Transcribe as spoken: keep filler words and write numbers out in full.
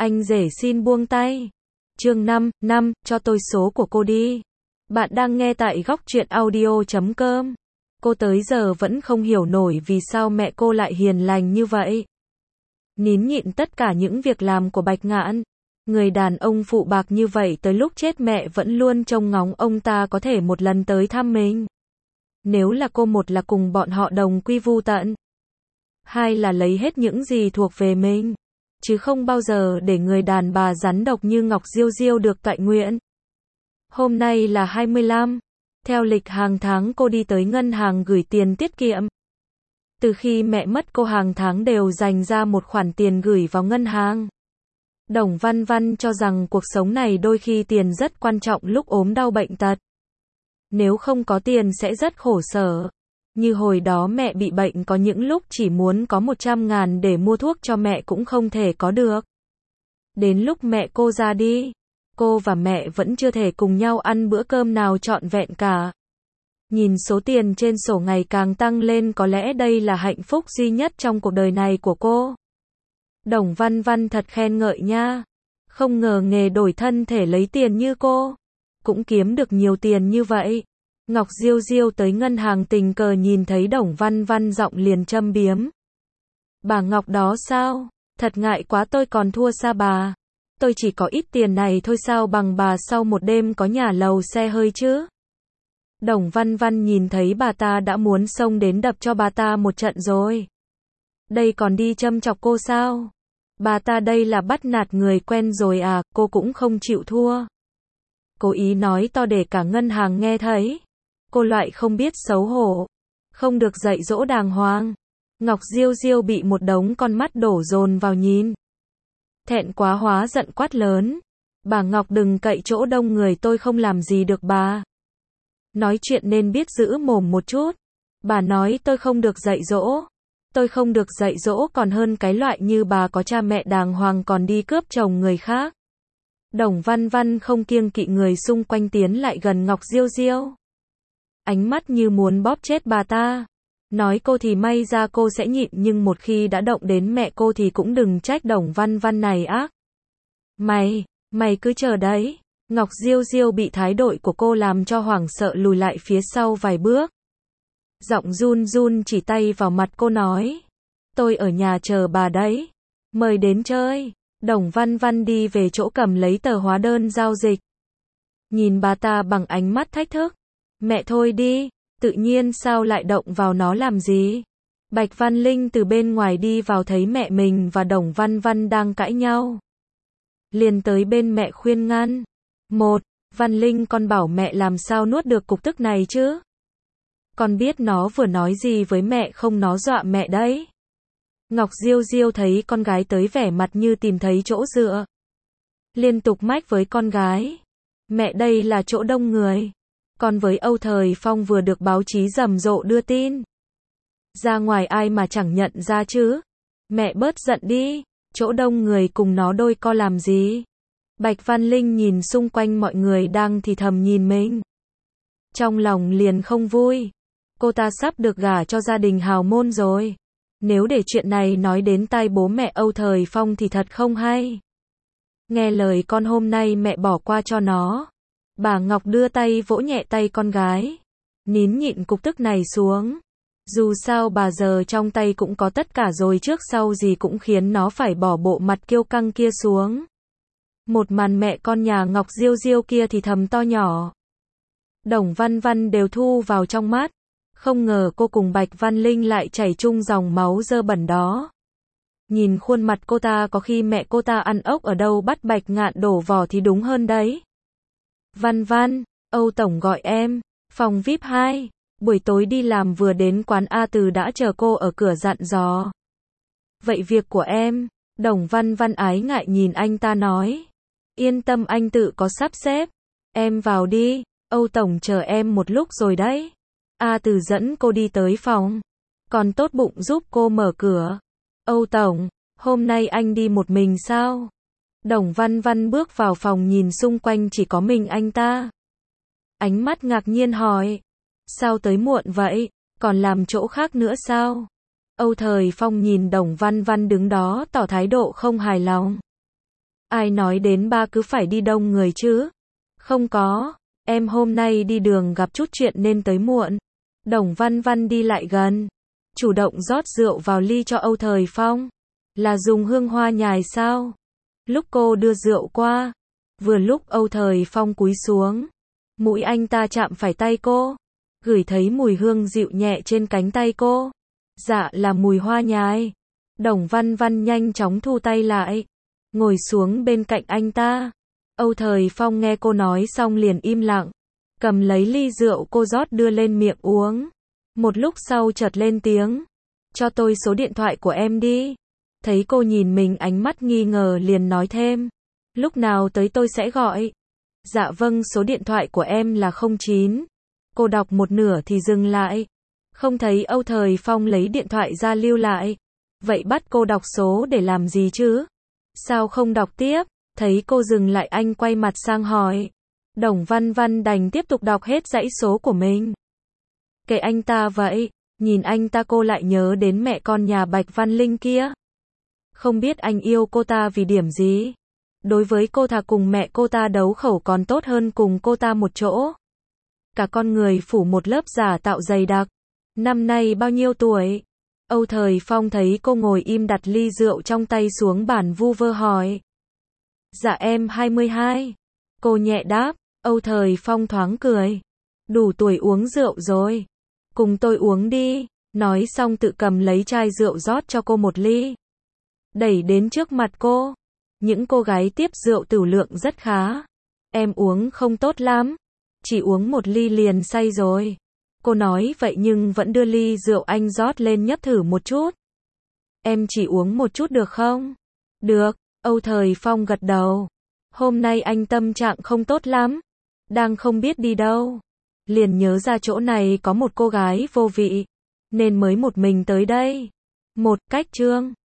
Anh rể xin buông tay. Chương năm, năm, cho tôi số của cô đi. Bạn đang nghe tại góc truyện audio chấm com. Cô tới giờ vẫn không hiểu nổi vì sao mẹ cô lại hiền lành như vậy. Nín nhịn tất cả những việc làm của Bạch Ngạn. Người đàn ông phụ bạc như vậy tới lúc chết mẹ vẫn luôn trông ngóng ông ta có thể một lần tới thăm mình. Nếu là cô, một là cùng bọn họ đồng quy vu tận, hai là lấy hết những gì thuộc về mình, chứ không bao giờ để người đàn bà rắn độc như Ngọc Diêu Diêu được toại nguyện. Hôm nay là hai mươi lăm. Theo lịch hàng tháng cô đi tới ngân hàng gửi tiền tiết kiệm. Từ khi mẹ mất cô hàng tháng đều dành ra một khoản tiền gửi vào ngân hàng. Đồng Văn Văn cho rằng cuộc sống này đôi khi tiền rất quan trọng lúc ốm đau bệnh tật. Nếu không có tiền sẽ rất khổ sở. Như hồi đó mẹ bị bệnh có những lúc chỉ muốn có một trăm ngàn để mua thuốc cho mẹ cũng không thể có được. Đến lúc mẹ cô ra đi, cô và mẹ vẫn chưa thể cùng nhau ăn bữa cơm nào trọn vẹn cả. Nhìn số tiền trên sổ ngày càng tăng lên, có lẽ đây là hạnh phúc duy nhất trong cuộc đời này của cô. Đồng Văn Văn thật khen ngợi nha. Không ngờ nghề đổi thân thể lấy tiền như cô cũng kiếm được nhiều tiền như vậy. Ngọc Diêu Diêu tới ngân hàng tình cờ nhìn thấy Đồng Văn Văn giọng liền châm biếm. Bà Ngọc đó sao? Thật ngại quá, tôi còn thua xa bà. Tôi chỉ có ít tiền này thôi, sao bằng bà sau một đêm có nhà lầu xe hơi chứ? Đồng Văn Văn nhìn thấy bà ta đã muốn xông đến đập cho bà ta một trận rồi. Đây còn đi châm chọc cô sao? Bà ta đây là bắt nạt người quen rồi à? Cô cũng không chịu thua. Cố ý nói to để cả ngân hàng nghe thấy. Cô loại không biết xấu hổ, không được dạy dỗ đàng hoàng. Ngọc Diêu Diêu bị một đống con mắt đổ dồn vào nhìn. Thẹn quá hóa giận quát lớn. Bà Ngọc đừng cậy chỗ đông người, tôi không làm gì được bà. Nói chuyện nên biết giữ mồm một chút. Bà nói tôi không được dạy dỗ. Tôi không được dạy dỗ còn hơn cái loại như bà có cha mẹ đàng hoàng còn đi cướp chồng người khác. Đồng Văn Văn không kiêng kỵ người xung quanh tiến lại gần Ngọc Diêu Diêu. Ánh mắt như muốn bóp chết bà ta. Nói cô thì may ra cô sẽ nhịn, nhưng một khi đã động đến mẹ cô thì cũng đừng trách Đồng Văn Văn này ác. Mày, mày cứ chờ đấy. Ngọc Diêu Diêu bị thái độ của cô làm cho hoảng sợ lùi lại phía sau vài bước. Giọng run run chỉ tay vào mặt cô nói. Tôi ở nhà chờ bà đấy. Mời đến chơi. Đồng Văn Văn đi về chỗ cầm lấy tờ hóa đơn giao dịch. Nhìn bà ta bằng ánh mắt thách thức. Mẹ thôi đi, tự nhiên sao lại động vào nó làm gì? Bạch Văn Linh từ bên ngoài đi vào thấy mẹ mình và Đồng Văn Văn đang cãi nhau. Liền tới bên mẹ khuyên ngăn. Một, Văn Linh, con bảo mẹ làm sao nuốt được cục tức này chứ? Con biết nó vừa nói gì với mẹ không, nó dọa mẹ đấy. Ngọc Diêu Diêu thấy con gái tới vẻ mặt như tìm thấy chỗ dựa. Liên tục mách với con gái. Mẹ, đây là chỗ đông người. Còn với Âu Thời Phong vừa được báo chí rầm rộ đưa tin. Ra ngoài ai mà chẳng nhận ra chứ. Mẹ bớt giận đi. Chỗ đông người cùng nó đôi co làm gì? Bạch Văn Linh nhìn xung quanh mọi người đang thì thầm nhìn mình. Trong lòng liền không vui. Cô ta sắp được gả cho gia đình hào môn rồi. Nếu để chuyện này nói đến tai bố mẹ Âu Thời Phong thì thật không hay. Nghe lời con, hôm nay mẹ bỏ qua cho nó. Bà Ngọc đưa tay vỗ nhẹ tay con gái. Nín nhịn cục tức này xuống. Dù sao bà giờ trong tay cũng có tất cả rồi, trước sau gì cũng khiến nó phải bỏ bộ mặt kiêu căng kia xuống. Một màn mẹ con nhà Ngọc Diêu Diêu kia thì thầm to nhỏ. Đồng Văn Văn đều thu vào trong mắt. Không ngờ cô cùng Bạch Văn Linh lại chảy chung dòng máu dơ bẩn đó. Nhìn khuôn mặt cô ta, có khi mẹ cô ta ăn ốc ở đâu bắt Bạch Ngạn đổ vỏ thì đúng hơn đấy. Văn Văn, Âu Tổng gọi em. Phòng vi ai pi hai. Buổi tối đi làm vừa đến quán A Từ đã chờ cô ở cửa dặn dò. Vậy việc của em? Đồng Văn Văn ái ngại nhìn anh ta nói. Yên tâm, anh tự có sắp xếp. Em vào đi. Âu Tổng chờ em một lúc rồi đấy. A Từ dẫn cô đi tới phòng. Còn tốt bụng giúp cô mở cửa. Âu Tổng, hôm nay anh đi một mình sao? Đồng Văn Văn bước vào phòng nhìn xung quanh chỉ có mình anh ta. Ánh mắt ngạc nhiên hỏi. Sao tới muộn vậy? Còn làm chỗ khác nữa sao? Âu Thời Phong nhìn Đồng Văn Văn đứng đó tỏ thái độ không hài lòng. Ai nói đến ba cứ phải đi đông người chứ? Không có, em hôm nay đi đường gặp chút chuyện nên tới muộn. Đồng Văn Văn đi lại gần, chủ động rót rượu vào ly cho Âu Thời Phong. Là dùng hương hoa nhài sao? Lúc cô đưa rượu qua, vừa lúc Âu Thời Phong cúi xuống, mũi anh ta chạm phải tay cô, gửi thấy mùi hương dịu nhẹ trên cánh tay cô. Dạ là mùi hoa nhài. Đồng Văn Văn nhanh chóng thu tay lại, ngồi xuống bên cạnh anh ta. Âu Thời Phong nghe cô nói xong liền im lặng, cầm lấy ly rượu cô rót đưa lên miệng uống. Một lúc sau chợt lên tiếng, cho tôi số điện thoại của em đi. Thấy cô nhìn mình ánh mắt nghi ngờ liền nói thêm, lúc nào tới tôi sẽ gọi. Dạ vâng, số điện thoại của em là không chín. Cô đọc một nửa thì dừng lại, không thấy Âu Thời Phong lấy điện thoại ra lưu lại. Vậy bắt cô đọc số để làm gì chứ? Sao không đọc tiếp? Thấy cô dừng lại anh quay mặt sang hỏi. Đồng Văn Văn đành tiếp tục đọc hết dãy số của mình. Kệ anh ta vậy, nhìn anh ta cô lại nhớ đến mẹ con nhà Bạch Văn Linh kia. Không biết anh yêu cô ta vì điểm gì? Đối với cô thà cùng mẹ cô ta đấu khẩu còn tốt hơn cùng cô ta một chỗ. Cả con người phủ một lớp giả tạo dày đặc. Năm nay bao nhiêu tuổi? Âu Thời Phong thấy cô ngồi im đặt ly rượu trong tay xuống bàn vu vơ hỏi. Dạ em hai mươi hai. Cô nhẹ đáp. Âu Thời Phong thoáng cười. Đủ tuổi uống rượu rồi. Cùng tôi uống đi. Nói xong tự cầm lấy chai rượu rót cho cô một ly. Đẩy đến trước mặt cô. Những cô gái tiếp rượu tửu lượng rất khá. Em uống không tốt lắm. Chỉ uống một ly liền say rồi. Cô nói vậy nhưng vẫn đưa ly rượu anh rót lên nhấp thử một chút. Em chỉ uống một chút được không? Được, Âu Thời Phong gật đầu. Hôm nay anh tâm trạng không tốt lắm. Đang không biết đi đâu. Liền nhớ ra chỗ này có một cô gái vô vị. Nên mới một mình tới đây. Một cách chương.